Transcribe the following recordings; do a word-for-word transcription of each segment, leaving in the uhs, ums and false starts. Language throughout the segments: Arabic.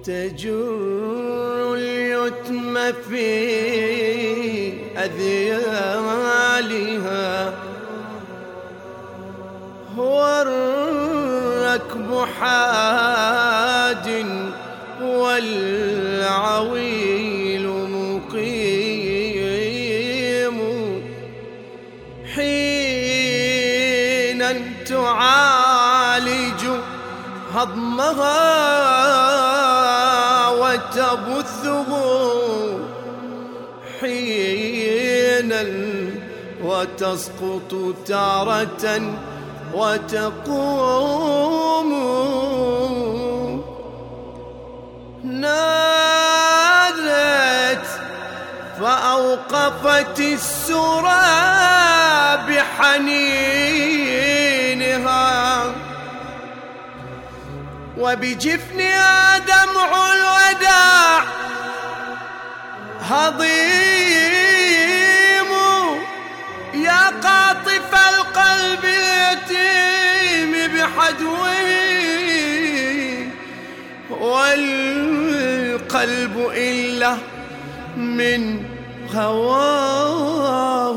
تجر اليتم في أذيالها والركب حاج والعويل مقيم حينا تعالج هضمها وتبثه حينا وتسقط تارة وتقوم نادت فأوقفت السرى بحنينها وبجفنها دمع الوداع هضيم يا قاطف القلب اليتيم بحدوه والقلب إلا من هواه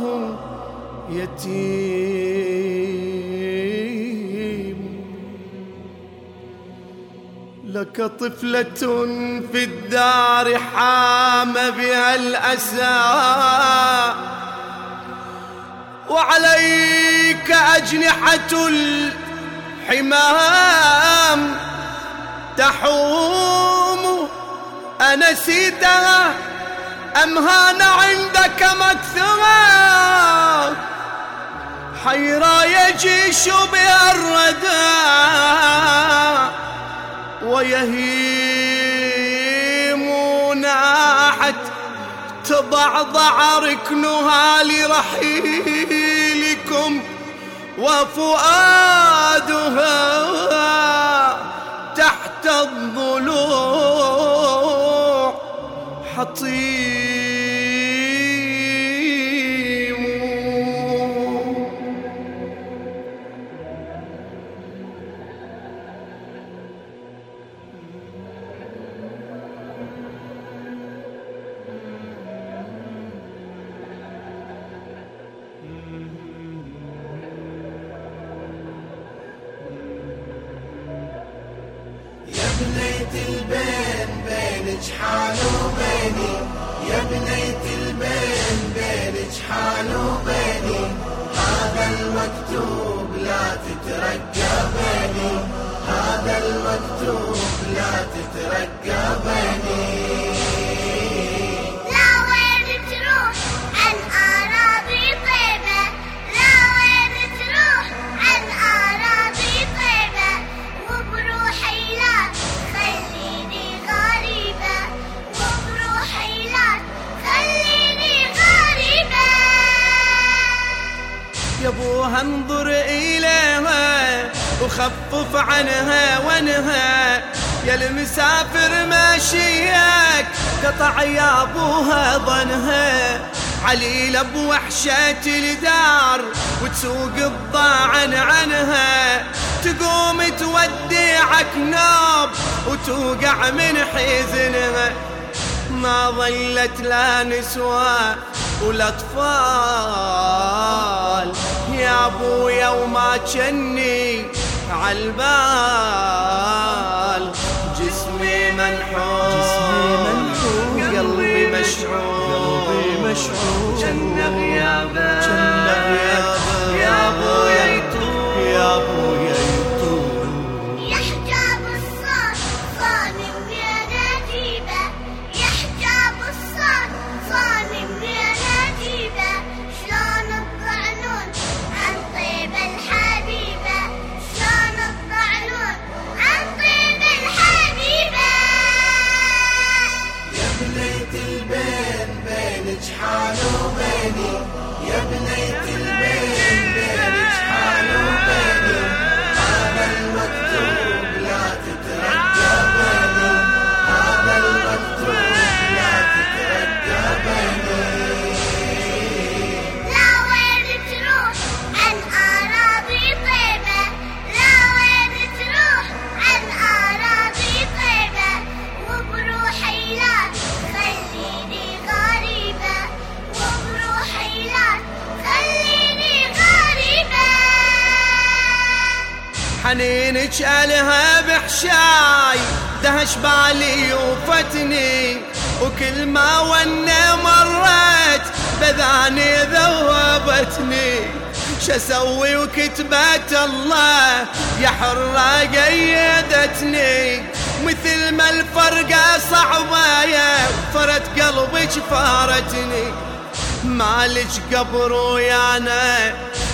يتيم لك طفلة في الدار حام بها الأسى وعليك أجنحة الحمام تحوم أنسيتها أم هان عندك مكثرة حيرى يجيش بها الردى ويهيم ناحت تضعضع ركنها لرحيلكم وفؤادها تحت الضلوع حطيم بنيت البين بين جحال وبيني يا بنيت البين بين جحال وبيني هذا المكتوب لا تترجى بيني هذا المكتوب لا تترجى بيني لا وين تروح عن أراضي طيبة لا وين تروح عن أراضي طيبة وبروحي لا خليني غريبة وبروحي لا خليني غريبة يا ابوها انظر إليها وخفف عنها وانها يا المسافر ماشيك قطع يا ابوها ظنها عليلة بوحشة الدار وتسوق الضاعن عنها تقوم توديعك نوب وتوقع من حزنها ما ظلت لا نسوى ولا أطفال يا أبويا وما جني عالبال جسمي منحوم قلبي مشحون جنة غيابه يا أبويا يطول يا أبويا يطول يا حجاب الصوت صانم يا نجيبة يا حجاب الصوت صانم يا نجيبة شلون الطعنون عن طيب الحبيبة شلون الطعنون عن طيب الحبيبة يا بنيت البين بين جحال وبيني يا بنيت البين بين جحال وبيني هذا المكتوب لا تترجى بيني هذا المكتوب لا تترجى بيني لا وين تروح عن أراضي طيبة لا وين تروح عن أراضي طيبة حنينك ألها بحشاي دهش بالي وفتني، وكل ما ونه مرت بذاني ذوبتني. شسوي وكتبت الله يا حرة قيدتني، مثل ما الفرقة صعبة يا فرت قلبك فارتني. مالك قبر ويانا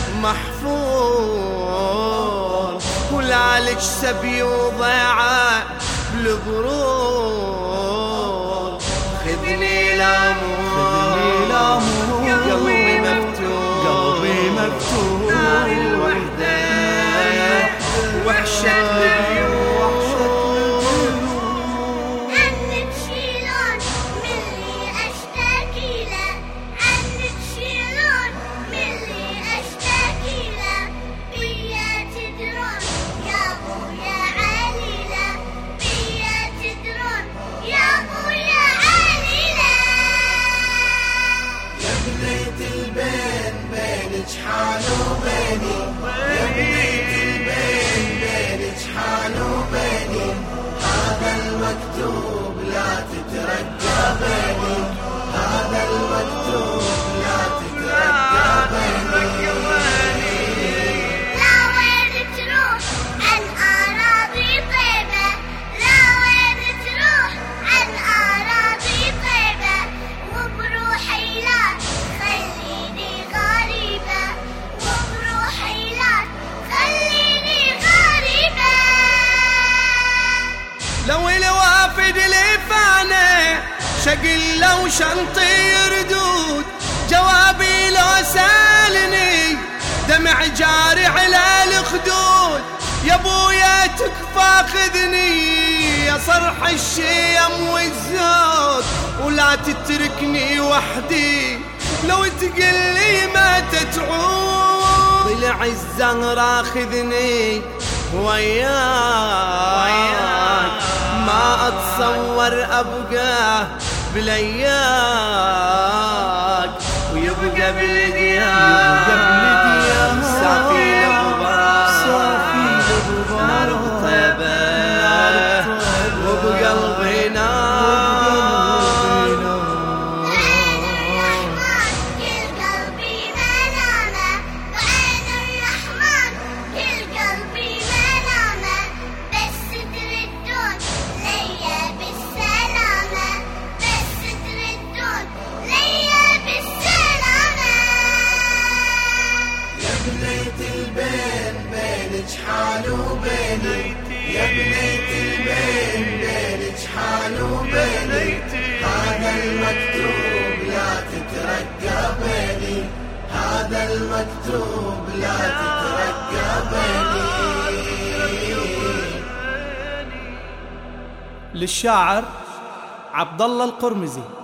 محفور، ولالك سبي وضيعة بالبرور. خذني لامور قلبي مفتوح، قلبي مفتوح ناري الوحدة وحشة البيوت. عنك شيلون من اللي أشتكي له، عنك شيلون من اللي أشتكي له. بيا تدرون يا أبويا عليلة، بيا تدرون يا أبويا عليلة. يا بنية البين بينك حال وبيني، يا بنية البين بينك حال وبيني. هذا المكتوب لا تترجى بيني، هذا المكتوب لا تترجى بيني. لا وين تروح عن أراضي طيبة، لا وين تروح عن أراضي طيبة. وبروحي لا خليني غريبة، وبروحي لا خليني غريبة. لو الوافد لفانا شقل لو شنطي يردود، جوابي لو سالني دمع جاري على الخدود. يا بويا تكفى خذني يا صرح الشيم والزود، ولا تتركني وحدي لو تقلي ما تتعود. ضلع الزهرة خذني وياك، ما اتصور ابقى بلياك، ويبقى بالديار صافي الغبار نار طيبة وبقلبي نار. وعين الرحمن كل قلبي منامة، وعين الرحمن كل قلبي منامة. بس تردون ليا بالسلامة، بس تردون ليا بالسلامة. يا بنية البين بينك حال وبيني، يا بنية البين بينك حال وبيني. هذا المكتوب لا تترجى بيني، هذا المكتوب لا تترجى بيني. للشاعر عبد الله القرمزي.